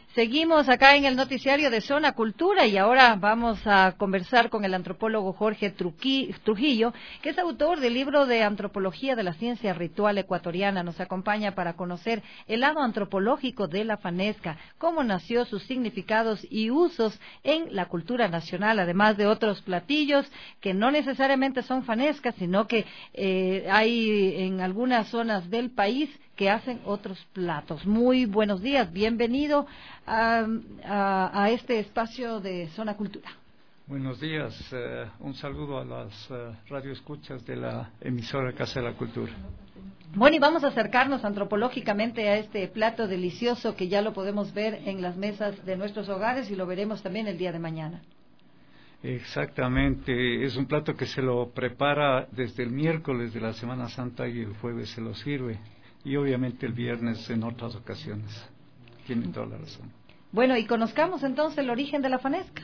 Seguimos acá en el noticiario de Zona Cultura y ahora vamos a conversar con el antropólogo Jorge Trujillo, que es autor del libro de Antropología de la Ciencia Ritual Ecuatoriana. Nos acompaña para conocer el lado antropológico de la fanesca, cómo nació, sus significados y usos en la cultura nacional, además de otros platillos que no necesariamente son fanescas, sino que hay en algunas zonas del país que hacen otros platos. Muy buenos días, bienvenido a este espacio de Zona Cultura. Buenos días, un saludo a las radioescuchas de la emisora Casa de la Cultura. Bueno, y vamos a acercarnos antropológicamente a este plato delicioso que ya lo podemos ver en las mesas de nuestros hogares y lo veremos también el día de mañana. Exactamente, es un plato que se lo prepara desde el miércoles de la Semana Santa y el jueves se lo sirve. Y obviamente el viernes en otras ocasiones. Tiene toda la razón. Bueno, y conozcamos entonces el origen de la fanesca.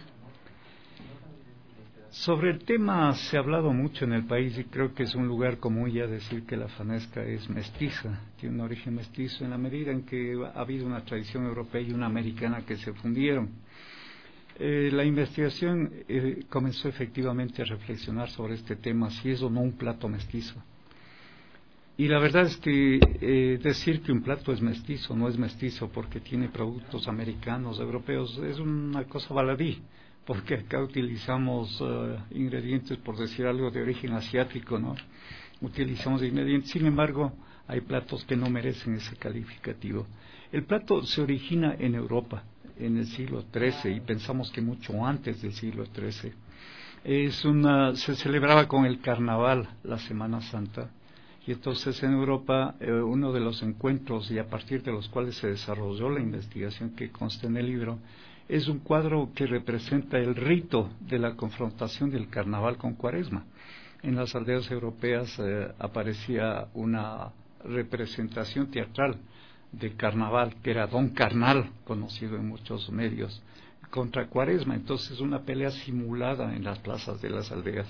Sobre el tema se ha hablado mucho en el país y creo que es un lugar común ya decir que la fanesca es mestiza, tiene un origen mestizo en la medida en que ha habido una tradición europea y una americana que se fundieron. La investigación comenzó efectivamente a reflexionar sobre este tema, si es o no un plato mestizo. Y la verdad es que decir que un plato es mestizo, no es mestizo porque tiene productos americanos, europeos, es una cosa baladí, porque acá utilizamos ingredientes, por decir algo, de origen asiático, ¿no? Utilizamos ingredientes, sin embargo, hay platos que no merecen ese calificativo. El plato se origina en Europa, en el siglo XIII, y pensamos que mucho antes del siglo XIII. Se celebraba con el carnaval, la Semana Santa. Y entonces en Europa uno de los encuentros y a partir de los cuales se desarrolló la investigación que consta en el libro es un cuadro que representa el rito de la confrontación del carnaval con Cuaresma. En las aldeas europeas aparecía una representación teatral de carnaval que era Don Carnal, conocido en muchos medios, contra Cuaresma. Entonces una pelea simulada en las plazas de las aldeas.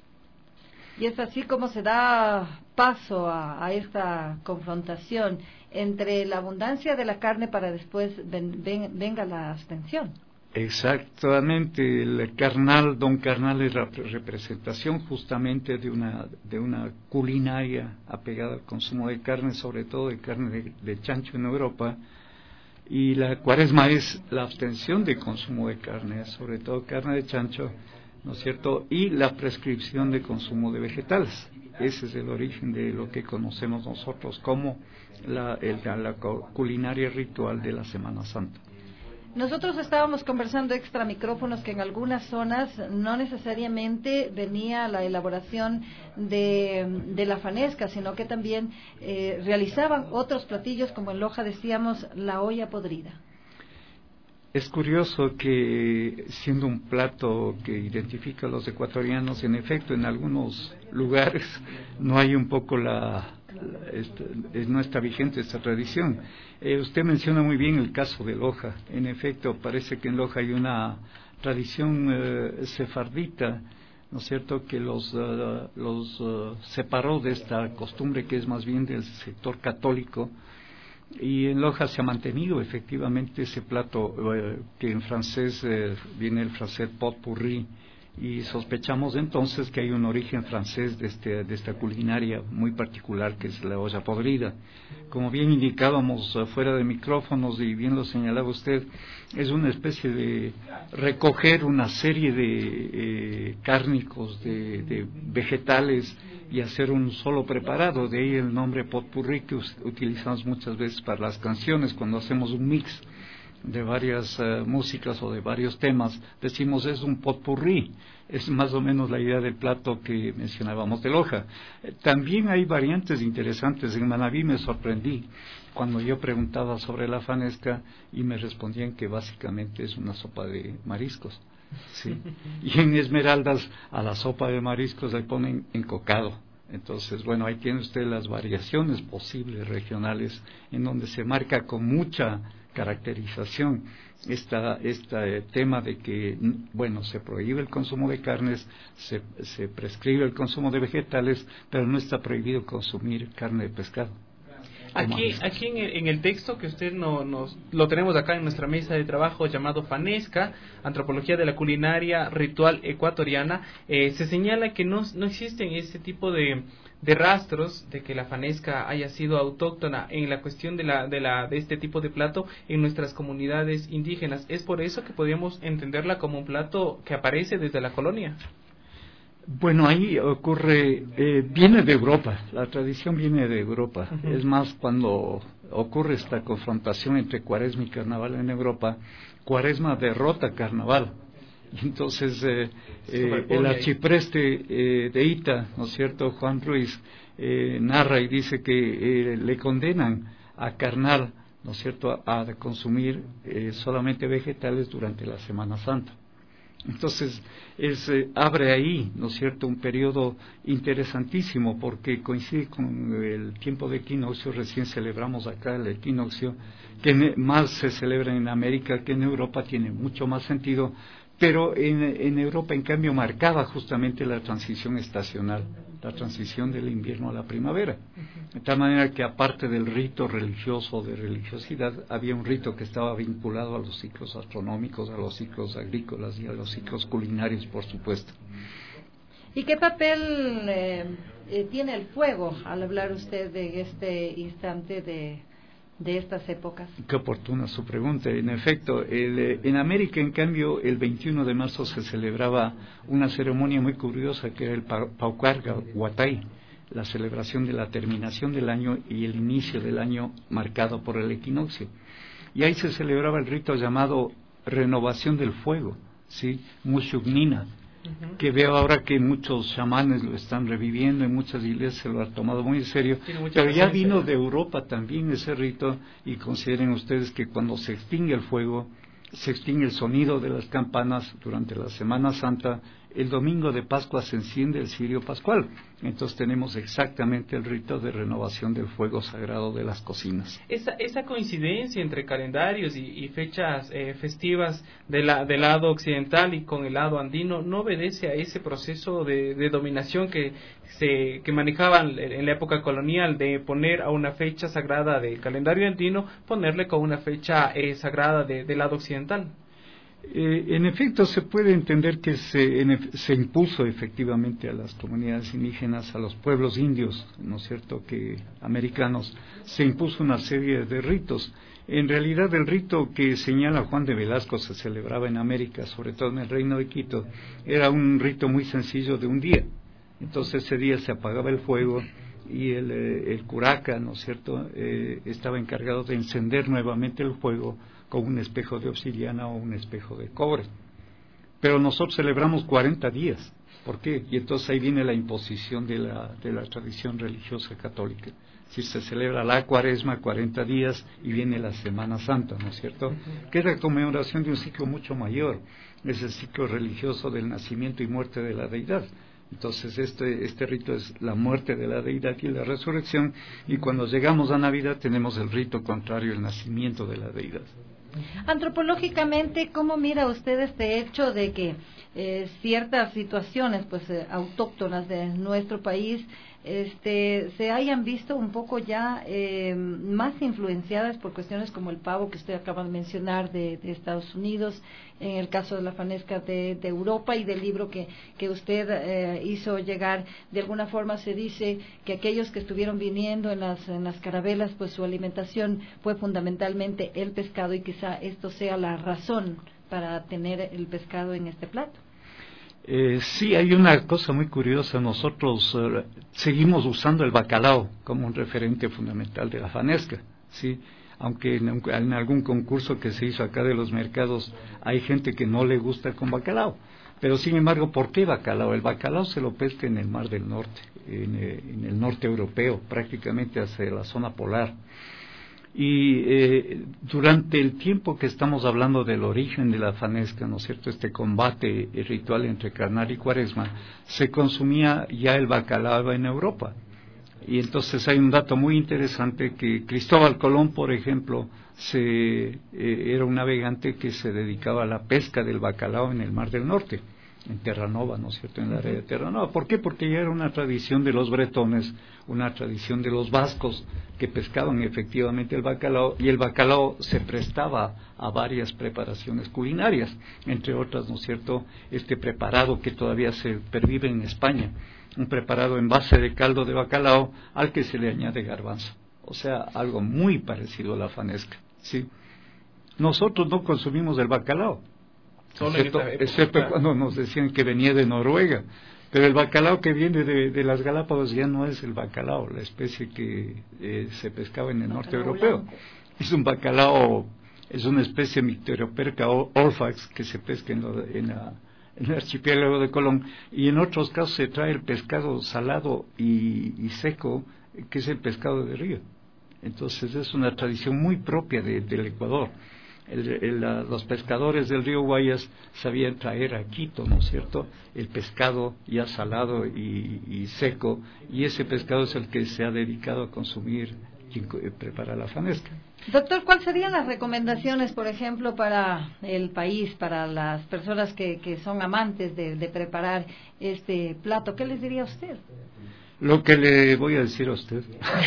Y es así como se da paso a esta confrontación entre la abundancia de la carne para después venga la abstención. Exactamente, el carnal, Don Carnal es la representación justamente de una culinaria apegada al consumo de carne, sobre todo de carne de chancho en Europa, y la Cuaresma es la abstención de consumo de carne, sobre todo carne de chancho, ¿no es cierto? Y la prescripción de consumo de vegetales. Ese es el origen de lo que conocemos nosotros como la culinaria ritual de la Semana Santa. Nosotros estábamos conversando extra micrófonos que en algunas zonas no necesariamente venía la elaboración de la fanesca, sino que también realizaban otros platillos, como en Loja decíamos, la olla podrida. Es curioso que, siendo un plato que identifica a los ecuatorianos, en efecto, en algunos lugares no hay un poco no está vigente esta tradición. Usted menciona muy bien el caso de Loja. En efecto, parece que en Loja hay una tradición sefardita, ¿no es cierto?, que los separó de esta costumbre que es más bien del sector católico. Y en Loja se ha mantenido efectivamente ese plato que en francés viene el francés pot pourri, y sospechamos entonces que hay un origen francés de esta culinaria muy particular que es la olla podrida. Como bien indicábamos fuera de micrófonos y bien lo señalaba usted, es una especie de recoger una serie de cárnicos, de vegetales y hacer un solo preparado, de ahí el nombre potpourri que utilizamos muchas veces para las canciones cuando hacemos un mix de varias músicas o de varios temas, decimos es un potpourri, es más o menos la idea del plato que mencionábamos de Loja. También hay variantes interesantes. En Manabí me sorprendí cuando yo preguntaba sobre la fanesca y me respondían que básicamente es una sopa de mariscos. ¿Sí? Y en Esmeraldas a la sopa de mariscos le ponen encocado. Entonces, bueno, ahí tiene usted las variaciones posibles regionales en donde se marca con mucha caracterización este tema de que, bueno, se prohíbe el consumo de carnes, se prescribe el consumo de vegetales, pero no está prohibido consumir carne de pescado. Aquí en el texto que usted lo tenemos acá en nuestra mesa de trabajo llamado FANESCA, Antropología de la Culinaria Ritual Ecuatoriana, se señala que no existen ese tipo de rastros de que la fanesca haya sido autóctona en la cuestión de este tipo de plato en nuestras comunidades indígenas. ¿Es por eso que podríamos entenderla como un plato que aparece desde la colonia? Bueno, ahí ocurre, viene de Europa, la tradición viene de Europa. Uh-huh. Es más, cuando ocurre esta confrontación entre Cuaresma y Carnaval en Europa, Cuaresma derrota Carnaval. Y entonces el arcipreste de Ita, ¿no es cierto?, Juan Ruiz, narra y dice que le condenan a Carnal, ¿no es cierto?, a consumir solamente vegetales durante la Semana Santa. Entonces, abre ahí, ¿no es cierto?, un periodo interesantísimo porque coincide con el tiempo de equinoccio. Recién celebramos acá el equinoccio, que más se celebra en América que en Europa, tiene mucho más sentido, pero en Europa, en cambio, marcaba justamente la transición estacional, la transición del invierno a la primavera. De tal manera que, aparte del rito religioso, de religiosidad, había un rito que estaba vinculado a los ciclos astronómicos, a los ciclos agrícolas y a los ciclos culinarios, por supuesto. ¿Y qué papel tiene el fuego al hablar usted de este instante de estas épocas? Qué oportuna su pregunta. En efecto, en América, en cambio, el 21 de marzo se celebraba una ceremonia muy curiosa que era el Paucarga Huatay, la celebración de la terminación del año y el inicio del año marcado por el equinoccio. Y ahí se celebraba el rito llamado renovación del fuego, ¿sí? Mushugnina, que veo ahora que muchos chamanes lo están reviviendo, en muchas iglesias se lo han tomado muy en serio, pero ya vino de Europa también ese rito, y consideren ustedes que cuando se extingue el fuego, se extingue el sonido de las campanas durante la Semana Santa. El domingo de Pascua se enciende el cirio pascual. Entonces tenemos exactamente el rito de renovación del fuego sagrado de las cocinas. Esa coincidencia entre calendarios y fechas festivas del lado occidental y con el lado andino no obedece a ese proceso de dominación que manejaban en la época colonial, de poner a una fecha sagrada del calendario andino, ponerle con una fecha sagrada del lado occidental. En efecto, se puede entender que se impuso efectivamente a las comunidades indígenas, a los pueblos indios, ¿no es cierto?, que americanos, se impuso una serie de ritos. En realidad, el rito que señala Juan de Velasco se celebraba en América, sobre todo en el Reino de Quito, era un rito muy sencillo de un día. Entonces ese día se apagaba el fuego y el curaca, ¿no es cierto?, estaba encargado de encender nuevamente el fuego con un espejo de obsidiana o un espejo de cobre. Pero nosotros celebramos 40 días. ¿Por qué? Y entonces ahí viene la imposición de la tradición religiosa católica. Si se celebra la Cuaresma 40 días y viene la Semana Santa, ¿no es cierto?, que es la conmemoración de un ciclo mucho mayor, es el ciclo religioso del nacimiento y muerte de la deidad. Entonces este rito es la muerte de la deidad y la resurrección, y cuando llegamos a Navidad tenemos el rito contrario, el nacimiento de la deidad. Antropológicamente, ¿cómo mira usted este hecho de que ciertas situaciones autóctonas de nuestro país se hayan visto un poco ya más influenciadas por cuestiones como el pavo que usted acaba de mencionar de Estados Unidos, en el caso de la fanesca de Europa, y del libro que usted hizo llegar? De alguna forma se dice que aquellos que estuvieron viniendo en las carabelas, pues su alimentación fue fundamentalmente el pescado, y quizá esto sea la razón para tener el pescado en este plato. Sí, hay una cosa muy curiosa. Nosotros seguimos usando el bacalao como un referente fundamental de la fanesca, ¿sí? Aunque en algún concurso que se hizo acá de los mercados hay gente que no le gusta con bacalao. Pero sin embargo, ¿por qué bacalao? El bacalao se lo pesca en el Mar del Norte, en el norte europeo, prácticamente hacia la zona polar. Y durante el tiempo que estamos hablando del origen de la fanesca, ¿no es cierto?, este combate ritual entre Carnaval y Cuaresma, se consumía ya el bacalao en Europa. Y entonces hay un dato muy interesante, que Cristóbal Colón, por ejemplo, era un navegante que se dedicaba a la pesca del bacalao en el Mar del Norte. en Terranova, ¿no es cierto?, en la área de Terranova. ¿Por qué? Porque ya era una tradición de los bretones, una tradición de los vascos, que pescaban efectivamente el bacalao, y el bacalao se prestaba a varias preparaciones culinarias, entre otras, ¿no es cierto?, este preparado que todavía se pervive en España, un preparado en base de caldo de bacalao al que se le añade garbanzo, o sea, algo muy parecido a la fanesca, ¿sí? Nosotros no consumimos el bacalao, excepto cuando nos decían que venía de Noruega, pero el bacalao que viene de las Galápagos ya no es el bacalao, la especie que se pescaba en el norte europeo. Es un bacalao, es una especie Micteroperca olfax que se pesca en el archipiélago de Colón, y en otros casos se trae el pescado salado y seco, que es el pescado de río. Entonces es una tradición muy propia del Ecuador. Los pescadores del río Guayas sabían traer a Quito, ¿no es cierto?, el pescado ya salado y seco, y ese pescado es el que se ha dedicado a consumir quien prepara la fanesca. Doctor, ¿cuáles serían las recomendaciones, por ejemplo, para el país, para las personas que son amantes de preparar este plato? ¿Qué les diría usted? Lo que le voy a decir a usted.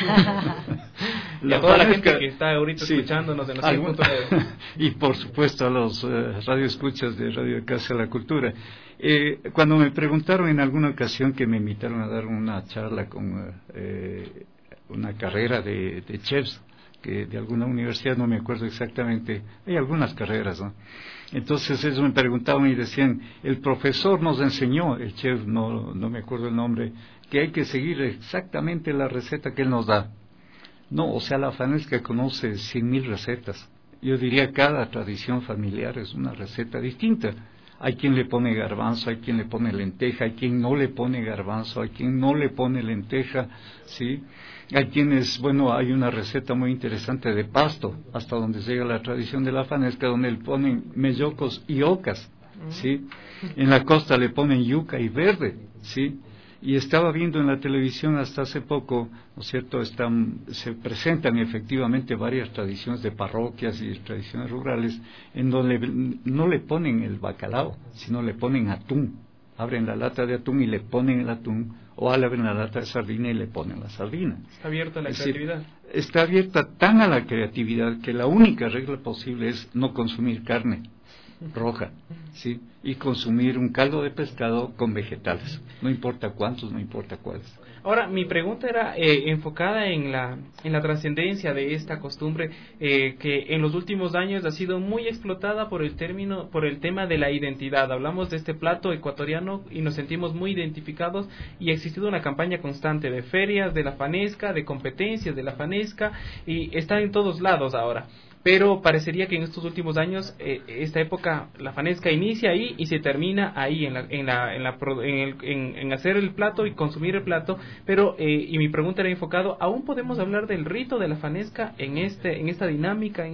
Y a toda la gente que está ahorita escuchándonos en los y por supuesto a los radioescuchas de Radio Casa de la Cultura. Cuando me preguntaron en alguna ocasión que me invitaron a dar una charla con una carrera de chefs, que de alguna universidad, no me acuerdo exactamente, hay algunas carreras, ¿no? Entonces eso me preguntaban y decían, el profesor nos enseñó, el chef, no me acuerdo el nombre, que hay que seguir exactamente la receta que él nos da. No, o sea, la fanesca conoce 100.000 recetas. Yo diría cada tradición familiar es una receta distinta. Hay quien le pone garbanzo, hay quien le pone lenteja, hay quien no le pone garbanzo, hay quien no le pone lenteja, ¿sí? Hay quienes, bueno, hay una receta muy interesante de pasto, hasta donde llega la tradición de la fanesca, donde le ponen mellocos y ocas, ¿sí? En la costa le ponen yuca y verde, ¿sí? Y estaba viendo en la televisión hasta hace poco, ¿no es cierto?, se presentan efectivamente varias tradiciones de parroquias y tradiciones rurales en donde no le ponen el bacalao, sino le ponen atún. Abren la lata de atún y le ponen el atún, o abren la lata de sardina y le ponen la sardina. Está abierta la creatividad. Está abierta tan a la creatividad que la única regla posible es no consumir carne roja, ¿sí? Y consumir un caldo de pescado con vegetales, no importa cuántos, no importa cuáles. Ahora, mi pregunta era enfocada en la trascendencia de esta costumbre que en los últimos años ha sido muy explotada por el tema de la identidad. Hablamos de este plato ecuatoriano y nos sentimos muy identificados, y ha existido una campaña constante de ferias de la fanesca, de competencias de la fanesca, y está en todos lados ahora. Pero parecería que en estos últimos años esta época, la fanesca inicia ahí y se termina ahí en hacer el plato y consumir el plato. Pero y mi pregunta era enfocado, ¿aún podemos hablar del rito de la fanesca en esta dinámica, en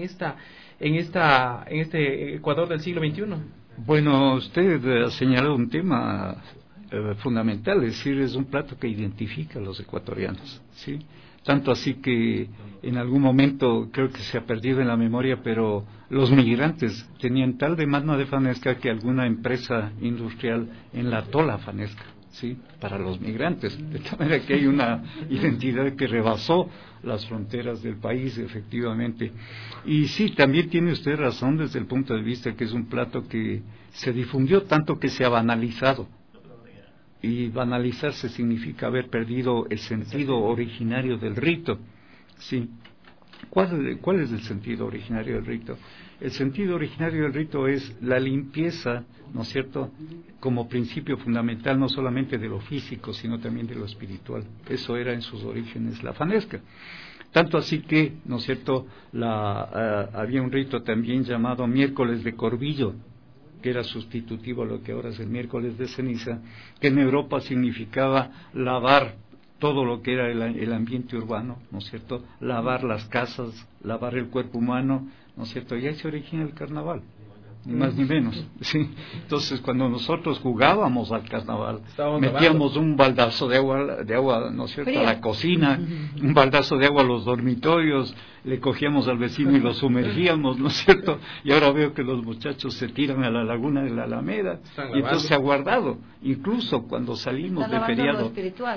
este Ecuador del siglo XXI? Bueno, usted ha señalado un tema fundamental, es decir, es un plato que identifica a los ecuatorianos, ¿sí? Tanto así que en algún momento creo que se ha perdido en la memoria, pero los migrantes tenían tal demanda de fanesca que alguna empresa industrial enlató la fanesca, ¿sí?, para los migrantes, de tal manera que hay una identidad que rebasó las fronteras del país, efectivamente. Y sí, también tiene usted razón desde el punto de vista que es un plato que se difundió tanto que se ha banalizado. Y banalizarse significa haber perdido el sentido originario del rito, ¿sí? ¿Cuál es el sentido originario del rito? El sentido originario del rito es la limpieza, ¿no es cierto?, como principio fundamental no solamente de lo físico, sino también de lo espiritual. Eso era en sus orígenes la fanesca. Tanto así que, ¿no es cierto?, había un rito también llamado miércoles de corvillo, que era sustitutivo a lo que ahora es el miércoles de ceniza, que en Europa significaba lavar todo lo que era el ambiente urbano, ¿no es cierto?, lavar las casas, lavar el cuerpo humano, ¿no es cierto?, y ahí se origina el carnaval. ni más ni menos. ¿Sí? Entonces, cuando nosotros jugábamos al carnaval, metíamos un baldazo de agua, ¿no es cierto?, a la cocina, un baldazo de agua a los dormitorios, le cogíamos al vecino y lo sumergíamos, ¿no es cierto? Y ahora veo que los muchachos se tiran a la laguna de la Alameda, y entonces se ha guardado. Incluso cuando salimos de feriado,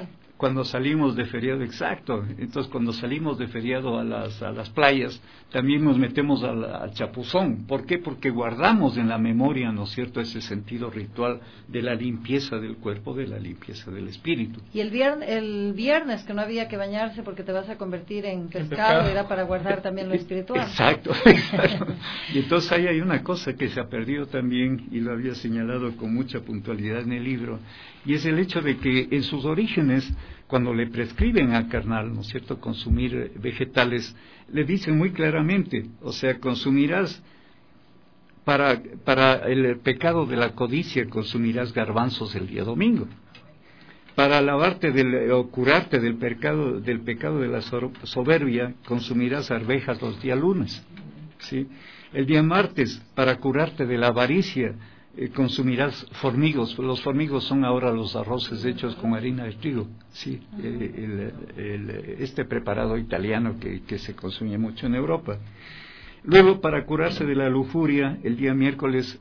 exacto. Entonces, cuando salimos de feriado a las playas, también nos metemos al chapuzón. ¿Por qué? Porque guardamos en la memoria, ¿no es cierto?, ese sentido ritual de la limpieza del cuerpo, de la limpieza del espíritu. Y el viernes que no había que bañarse porque te vas a convertir en pescado, era para guardar también lo espiritual. Exacto, exacto. Y entonces ahí hay una cosa que se ha perdido también, y lo había señalado con mucha puntualidad en el libro, y es el hecho de que en sus orígenes, cuando le prescriben al carnal, ¿no es cierto?, consumir vegetales, le dicen muy claramente, o sea, consumirás para el pecado de la codicia, consumirás garbanzos el día domingo. Para lavarte o curarte del pecado de la soberbia, consumirás arvejas los días lunes. ¿Sí? El día martes, para curarte de la avaricia, consumirás formigos. Los formigos son ahora los arroces hechos con harina de trigo, sí, este preparado italiano que se consume mucho en Europa. Luego, para curarse de la lujuria, el día miércoles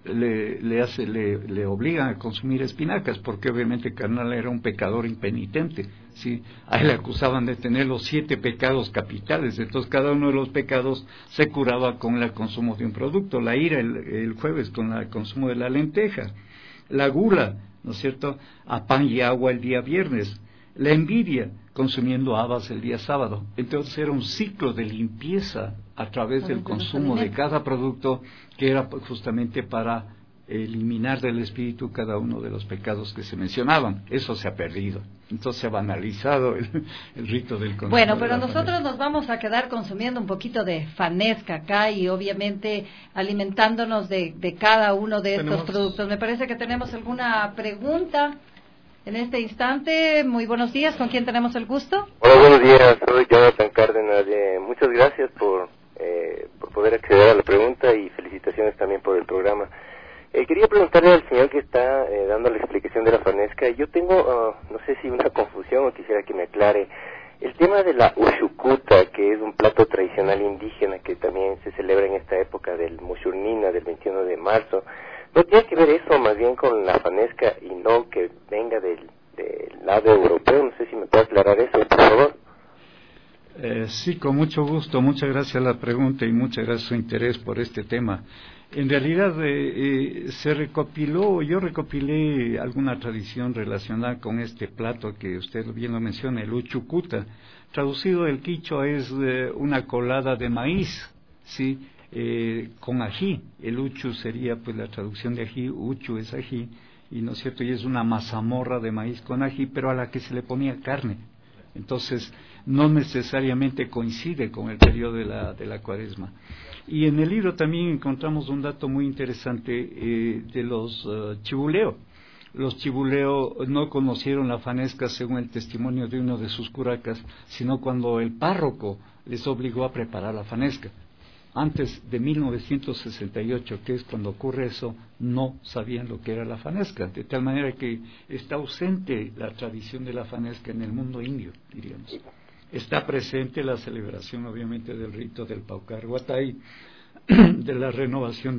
le obligan a consumir espinacas, porque obviamente carnal era un pecador impenitente, ¿sí? A él le acusaban de tener los 7 pecados capitales, entonces cada uno de los pecados se curaba con el consumo de un producto. La ira el jueves con el consumo de la lenteja, la gula, ¿no es cierto?, a pan y agua el día viernes, la envidia consumiendo habas el día sábado. Entonces era un ciclo de limpieza a través del consumo de cada producto, que era justamente para eliminar del espíritu cada uno de los pecados que se mencionaban. Eso se ha perdido. Entonces se ha banalizado el rito del consumo. Bueno, pero nosotros nos vamos a quedar consumiendo un poquito de fanesca acá y obviamente alimentándonos de cada uno de estos productos. Me parece que tenemos alguna pregunta en este instante. Muy buenos días, ¿con quién tenemos el gusto? Hola, buenos días, soy Jonathan Cárdenas. Muchas gracias por poder acceder a la pregunta y felicitaciones también por el programa. Quería preguntarle al señor que está dando la explicación de la fanesca. Yo tengo, no sé si una confusión o quisiera que me aclare. El tema de la uchucuta, que es un plato tradicional indígena que también se celebra en esta época del Mushurnina, del 21 de marzo, ¿no tiene que ver eso más bien con la fanesca y no que venga del lado europeo? No sé si me puede aclarar eso, por favor. Sí, con mucho gusto. Muchas gracias a la pregunta y muchas gracias a su interés por este tema. En realidad yo recopilé alguna tradición relacionada con este plato que usted bien lo menciona, el uchucuta. Traducido del quichua es una colada de maíz, ¿sí?, con ají. El uchu sería pues la traducción de ají, uchu es ají, y no es cierto, y es una mazamorra de maíz con ají, pero a la que se le ponía carne. Entonces no necesariamente coincide con el periodo de la Cuaresma. Y en el libro también encontramos un dato muy interesante de los chibuleo. Los chibuleo no conocieron la fanesca según el testimonio de uno de sus curacas, sino cuando el párroco les obligó a preparar la fanesca. Antes de 1968, que es cuando ocurre eso, no sabían lo que era la fanesca, de tal manera que está ausente la tradición de la fanesca en el mundo indio, diríamos. Está presente la celebración, obviamente, del rito del Paucar Guatay, de la renovación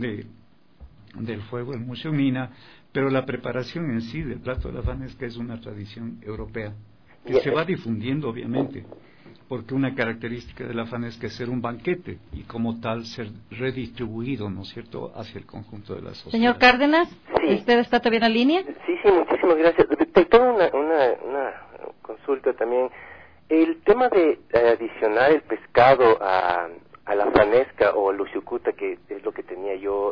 del fuego en Mushumina, pero la preparación en sí del plato de la fanesca es una tradición europea, que se va difundiendo, obviamente, porque una característica de la fanesca es ser un banquete y como tal ser redistribuido, ¿no es cierto?, hacia el conjunto de la sociedad. Señor Cárdenas, sí. ¿usted está también en línea? Sí, muchísimas gracias. Tengo una consulta también. El tema de adicionar el pescado a la fanesca o al uchucuta, que es lo que tenía yo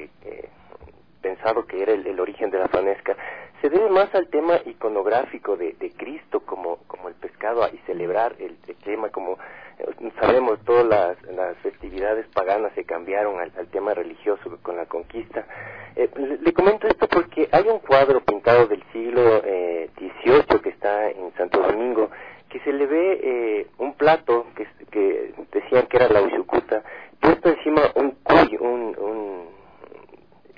pensado que era el origen de la fanesca, se debe más al tema iconográfico de Cristo como el pescado y celebrar el tema, como sabemos todas las festividades paganas se cambiaron al tema religioso con la conquista. Le comento esto porque hay un cuadro pintado del siglo XVIII que está en Santo Domingo, que se le ve un plato que decían que era la uchucuta, puesto encima un cuy,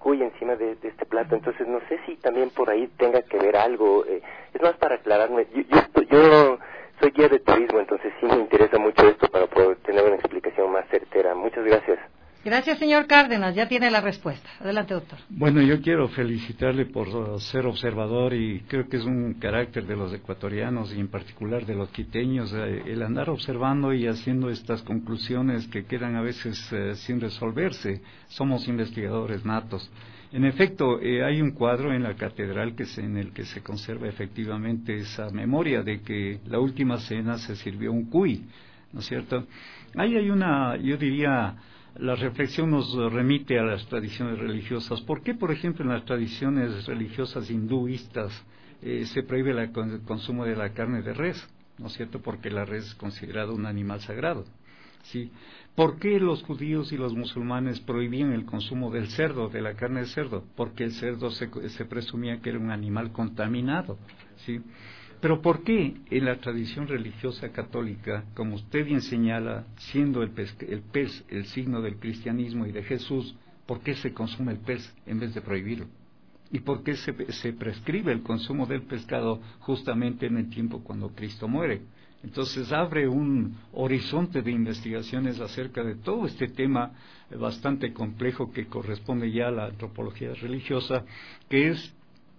cuy encima de este plato. Entonces no sé si también por ahí tenga que ver algo. Es más para aclararme. Yo soy guía de turismo, entonces sí me interesa mucho esto para poder tener una explicación más certera. Muchas gracias. Gracias, señor Cárdenas. Ya tiene la respuesta. Adelante, doctor. Bueno, yo quiero felicitarle por ser observador y creo que es un carácter de los ecuatorianos y en particular de los quiteños, el andar observando y haciendo estas conclusiones que quedan a veces sin resolverse. Somos investigadores natos. En efecto, hay un cuadro en la catedral en el que se conserva efectivamente esa memoria de que la última cena se sirvió un cuy, ¿no es cierto? Ahí hay yo diría, la reflexión nos remite a las tradiciones religiosas. ¿Por qué, por ejemplo, en las tradiciones religiosas hinduistas se prohíbe el consumo de la carne de res? ¿No es cierto? Porque la res es considerada un animal sagrado. ¿Sí? ¿Por qué los judíos y los musulmanes prohibían el consumo del cerdo, de la carne de cerdo? Porque el cerdo se presumía que era un animal contaminado. ¿Sí? Pero ¿por qué en la tradición religiosa católica, como usted bien señala, siendo el pez el signo del cristianismo y de Jesús, por qué se consume el pez en vez de prohibirlo? ¿Y por qué se prescribe el consumo del pescado justamente en el tiempo cuando Cristo muere? Entonces abre un horizonte de investigaciones acerca de todo este tema bastante complejo que corresponde ya a la antropología religiosa, que es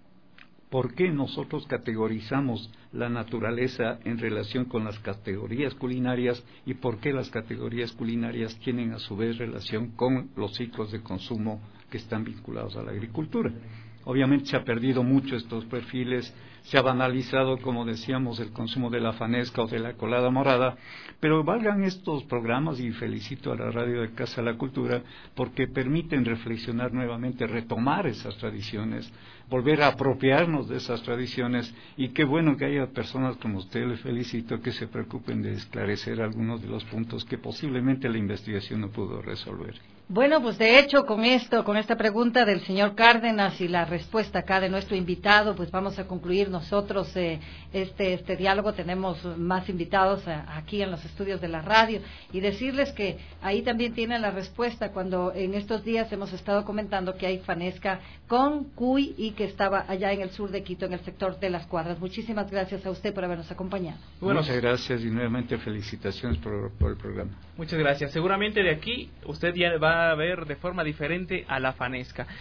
¿por qué nosotros categorizamos la naturaleza en relación con las categorías culinarias y por qué las categorías culinarias tienen a su vez relación con los ciclos de consumo que están vinculados a la agricultura? Obviamente se ha perdido mucho estos perfiles, se ha banalizado, como decíamos, el consumo de la fanesca o de la colada morada, pero valgan estos programas y felicito a la radio de Casa de la Cultura porque permiten reflexionar nuevamente, retomar esas tradiciones, volver a apropiarnos de esas tradiciones y qué bueno que haya personas como usted, le felicito, que se preocupen de esclarecer algunos de los puntos que posiblemente la investigación no pudo resolver. Bueno, pues de hecho con esta pregunta del señor Cárdenas y la respuesta acá de nuestro invitado, pues vamos a concluir nosotros este diálogo. Tenemos más invitados aquí en los estudios de la radio y decirles que ahí también tienen la respuesta cuando en estos días hemos estado comentando que hay fanesca con cuy y que estaba allá en el sur de Quito, en el sector de Las Cuadras. Muchísimas gracias a usted por habernos acompañado. Bueno, muchas gracias y nuevamente felicitaciones por el programa. Muchas gracias. Seguramente de aquí usted ya va a ver de forma diferente a la fanesca.